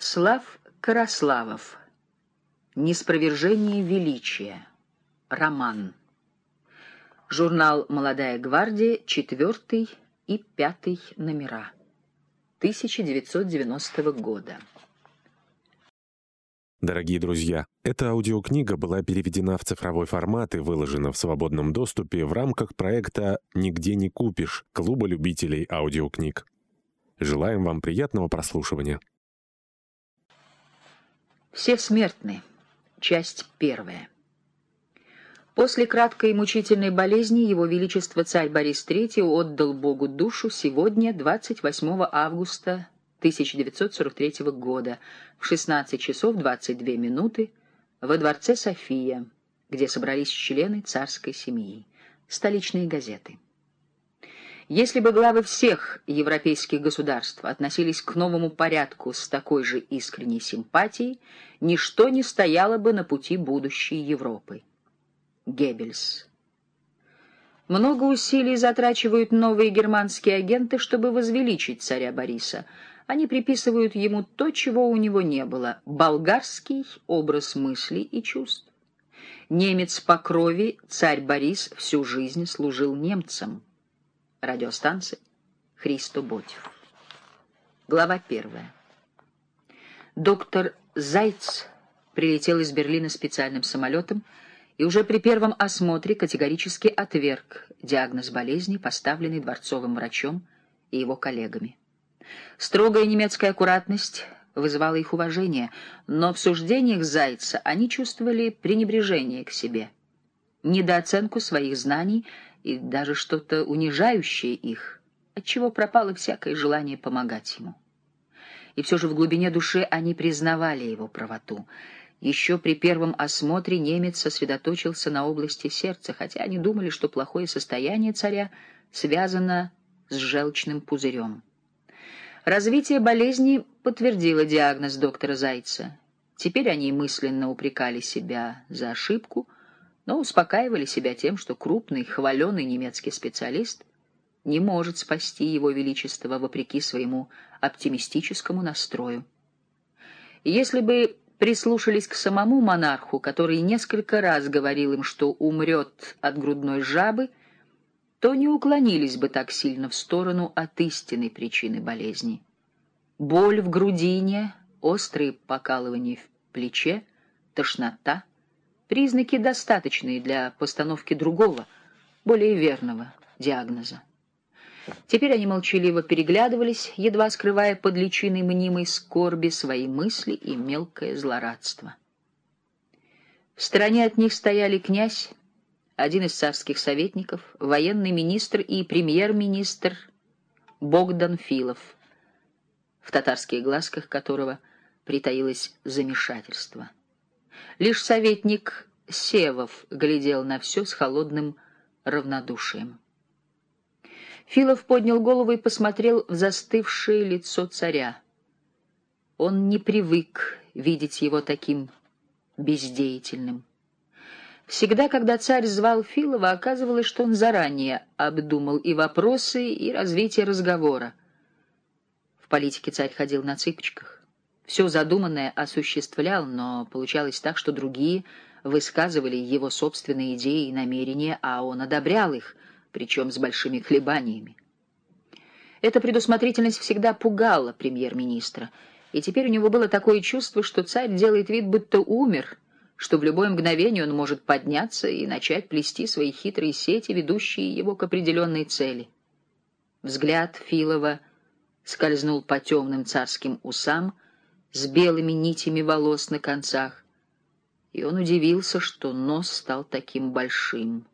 Владслав Караславов. Неспровержение величия. Роман. Журнал «Молодая гвардия», 4 и 5 номера. 1990 года. Дорогие друзья, эта аудиокнига была переведена в цифровой формат и выложена в свободном доступе в рамках проекта «Нигде не купишь» Клуба любителей аудиокниг. Желаем вам приятного прослушивания. Все смертны. Часть 1. После краткой и мучительной болезни Его Величество царь Борис III отдал Богу душу сегодня, 28 августа 1943 года, в 16 часов 22 минуты, во дворце София, где собрались члены царской семьи. Столичные газеты. Если бы главы всех европейских государств относились к новому порядку с такой же искренней симпатией, ничто не стояло бы на пути будущей Европы. Геббельс. Много усилий затрачивают новые германские агенты, чтобы возвеличить царя Бориса. Они приписывают ему то, чего у него не было — болгарский образ мыслей и чувств. Немец по крови, царь Борис всю жизнь служил немцам. Радиостанция Христо Ботев. Глава 1. Доктор Зайц прилетел из Берлина специальным самолетом и уже при первом осмотре категорически отверг диагноз болезни, поставленный дворцовым врачом и его коллегами. Строгая немецкая аккуратность вызывала их уважение, но в суждениях Зайца они чувствовали пренебрежение к себе, недооценку своих знаний и даже что-то унижающее их, отчего пропало всякое желание помогать ему. И все же в глубине души они признавали его правоту. Еще при первом осмотре немец сосредоточился на области сердца, хотя они думали, что плохое состояние царя связано с желчным пузырем. Развитие болезни подтвердило диагноз доктора Зайца. Теперь они мысленно упрекали себя за ошибку, но успокаивали себя тем, что крупный, хваленый немецкий специалист не может спасти Его Величество вопреки своему оптимистическому настрою. И если бы прислушались к самому монарху, который несколько раз говорил им, что умрет от грудной жабы, то не уклонились бы так сильно в сторону от истинной причины болезни. Боль в грудине, острые покалывания в плече, тошнота — признаки, достаточные для постановки другого, более верного диагноза. Теперь они молчаливо переглядывались, едва скрывая под личиной мнимой скорби свои мысли и мелкое злорадство. В стороне от них стояли князь, один из царских советников, военный министр и премьер-министр Богдан Филов, в татарских глазках которого притаилось замешательство. Лишь советник Севов глядел на все с холодным равнодушием. Филов поднял голову и посмотрел в застывшее лицо царя. Он не привык видеть его таким бездеятельным. Всегда, когда царь звал Филова, оказывалось, что он заранее обдумал и вопросы, и развитие разговора. В политике царь ходил на цыпочках. Все задуманное осуществлял, но получалось так, что другие высказывали его собственные идеи и намерения, а он одобрял их, причем с большими колебаниями. Эта предусмотрительность всегда пугала премьер-министра, и теперь у него было такое чувство, что царь делает вид, будто умер, что в любое мгновение он может подняться и начать плести свои хитрые сети, ведущие его к определенной цели. Взгляд Филова скользнул по темным царским усам с белыми нитями волос на концах, и он удивился, что нос стал таким большим.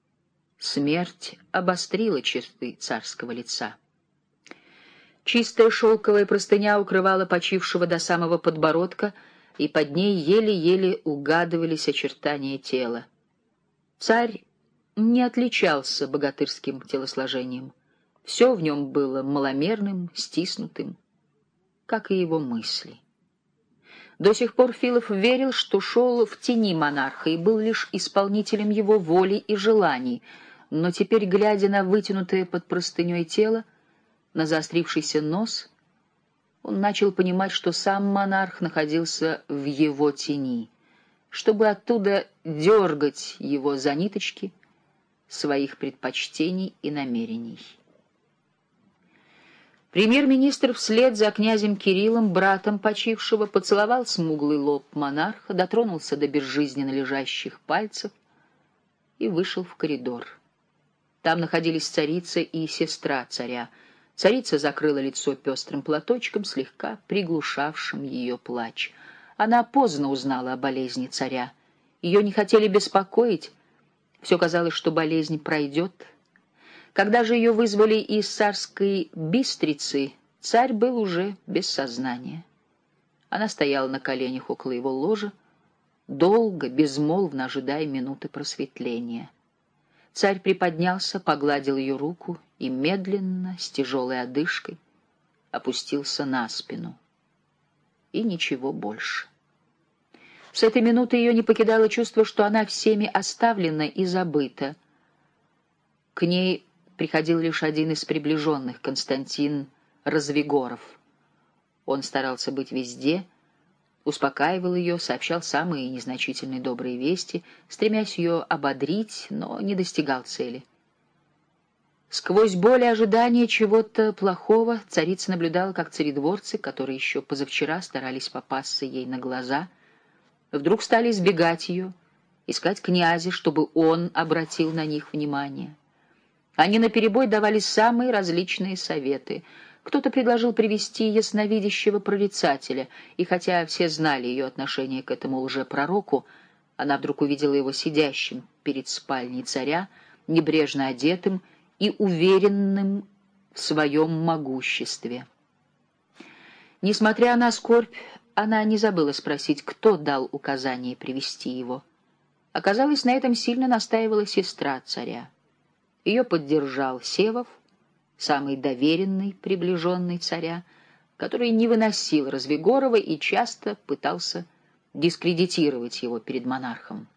Смерть обострила черты царского лица. Чистая шелковая простыня укрывала почившего до самого подбородка, и под ней еле-еле угадывались очертания тела. Царь не отличался богатырским телосложением. Все в нем было маломерным, стиснутым, как и его мысли. До сих пор Филов верил, что шел в тени монарха и был лишь исполнителем его воли и желаний, но теперь, глядя на вытянутое под простыней тело, на заострившийся нос, Он начал понимать, что сам монарх находился в его тени, чтобы оттуда дергать его за ниточки своих предпочтений и намерений. Премьер-министр вслед за князем Кириллом, братом почившего, поцеловал смуглый лоб монарха, дотронулся до безжизненно лежащих пальцев и вышел в коридор. Там находились царица и сестра царя. Царица закрыла лицо пестрым платочком, слегка приглушавшим ее плач. Она поздно узнала о болезни царя. Ее не хотели беспокоить. Все казалось, что болезнь пройдет. Когда же ее вызвали из царской бистрицы, царь был уже без сознания. Она стояла на коленях около его ложа, долго, безмолвно ожидая минуты просветления. Царь приподнялся, погладил ее руку и медленно, с тяжелой одышкой, опустился на спину. И ничего больше. С этой минуты ее не покидало чувство, что она всеми оставлена и забыта. К ней приходил лишь один из приближенных, Константин Развигоров. Он старался быть везде, успокаивал ее, сообщал самые незначительные добрые вести, стремясь ее ободрить, но не достигал цели. Сквозь боль и ожидание чего-то плохого царица наблюдала, как царедворцы, которые еще позавчера старались попасться ей на глаза, вдруг стали избегать ее, искать князя, чтобы он обратил на них внимание. Они наперебой давали самые различные советы. Кто-то предложил привести ясновидящего прорицателя, и хотя все знали ее отношение к этому лжепророку, она вдруг увидела его сидящим перед спальней царя, небрежно одетым и уверенным в своем могуществе. Несмотря на скорбь, она не забыла спросить, кто дал указание привести его. Оказалось, на этом сильно настаивала сестра царя. Ее поддержал Севов, самый доверенный, приближенный царя, который не выносил Развигорова и часто пытался дискредитировать его перед монархом.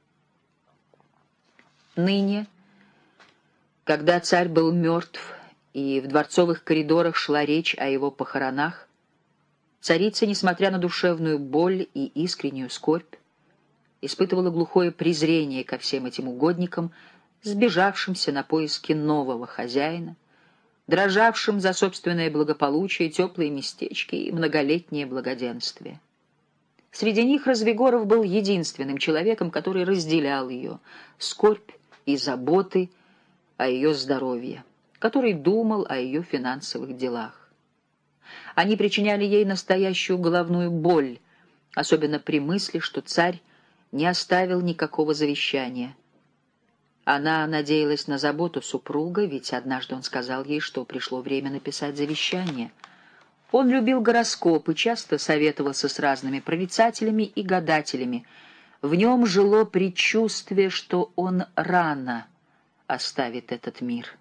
Ныне, когда царь был мертв и в дворцовых коридорах шла речь о его похоронах, царица, несмотря на душевную боль и искреннюю скорбь, испытывала глухое презрение ко всем этим угодникам, сбежавшимся на поиски нового хозяина, дрожавшим за собственное благополучие, теплые местечки и многолетнее благоденствие. Среди них Развигоров был единственным человеком, который разделял ее скорбь и заботы о ее здоровье, который думал о ее финансовых делах. Они причиняли ей настоящую головную боль, особенно при мысли, что царь не оставил никакого завещания. Она надеялась на заботу супруга, ведь однажды он сказал ей, что пришло время написать завещание. Он любил гороскопы, часто советовался с разными прорицателями и гадателями. В нем жило предчувствие, что он рано оставит этот мир.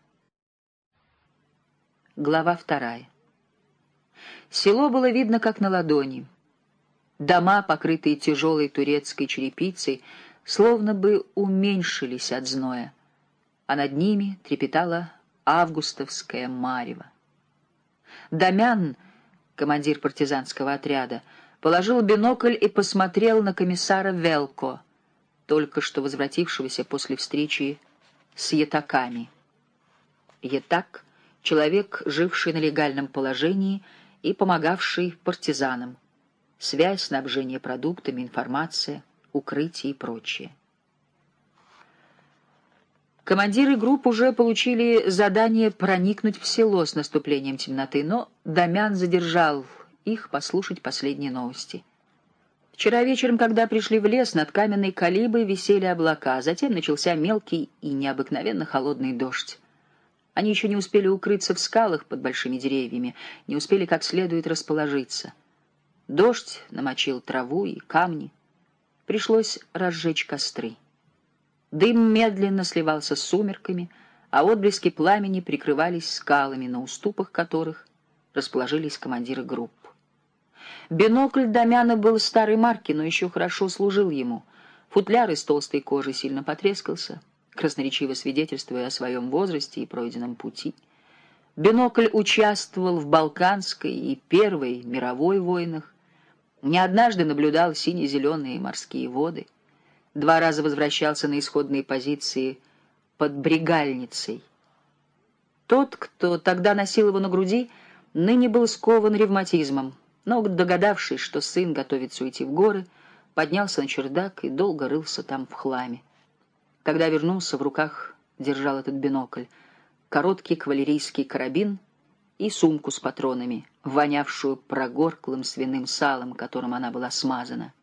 Глава 2. Село было видно как на ладони. Дома, покрытые тяжелой турецкой черепицей, словно бы уменьшились от зноя, а над ними трепетала августовская марево. Дамян, командир партизанского отряда, положил бинокль и посмотрел на комиссара Велко, только что возвратившегося после встречи с ятаками. Ятак — человек, живший на легальном положении и помогавший партизанам. Связь, снабжение продуктами, информация, укрытие и прочее. Командиры групп уже получили задание проникнуть в село с наступлением темноты, но Дамян задержал их послушать последние новости. Вчера вечером, когда пришли в лес, над каменной калибой висели облака, затем начался мелкий и необыкновенно холодный дождь. Они еще не успели укрыться в скалах под большими деревьями, не успели как следует расположиться. Дождь намочил траву и камни. Пришлось разжечь костры. Дым медленно сливался с сумерками, а отблески пламени прикрывались скалами, на уступах которых расположились командиры групп. Бинокль Дамяна был старой марки, но еще хорошо служил ему. Футляр из толстой кожи сильно потрескался, красноречиво свидетельствуя о своем возрасте и пройденном пути. Бинокль участвовал в Балканской и Первой мировой войнах, не однажды наблюдал сине-зеленые морские воды, 2 раза возвращался на исходные позиции под Бригальницей. Тот, кто тогда носил его на груди, ныне был скован ревматизмом, но, догадавшись, что сын готовится уйти в горы, поднялся на чердак и долго рылся там в хламе. Когда вернулся, в руках держал этот бинокль, короткий кавалерийский карабин и сумку с патронами, вонявшую прогорклым свиным салом, которым она была смазана.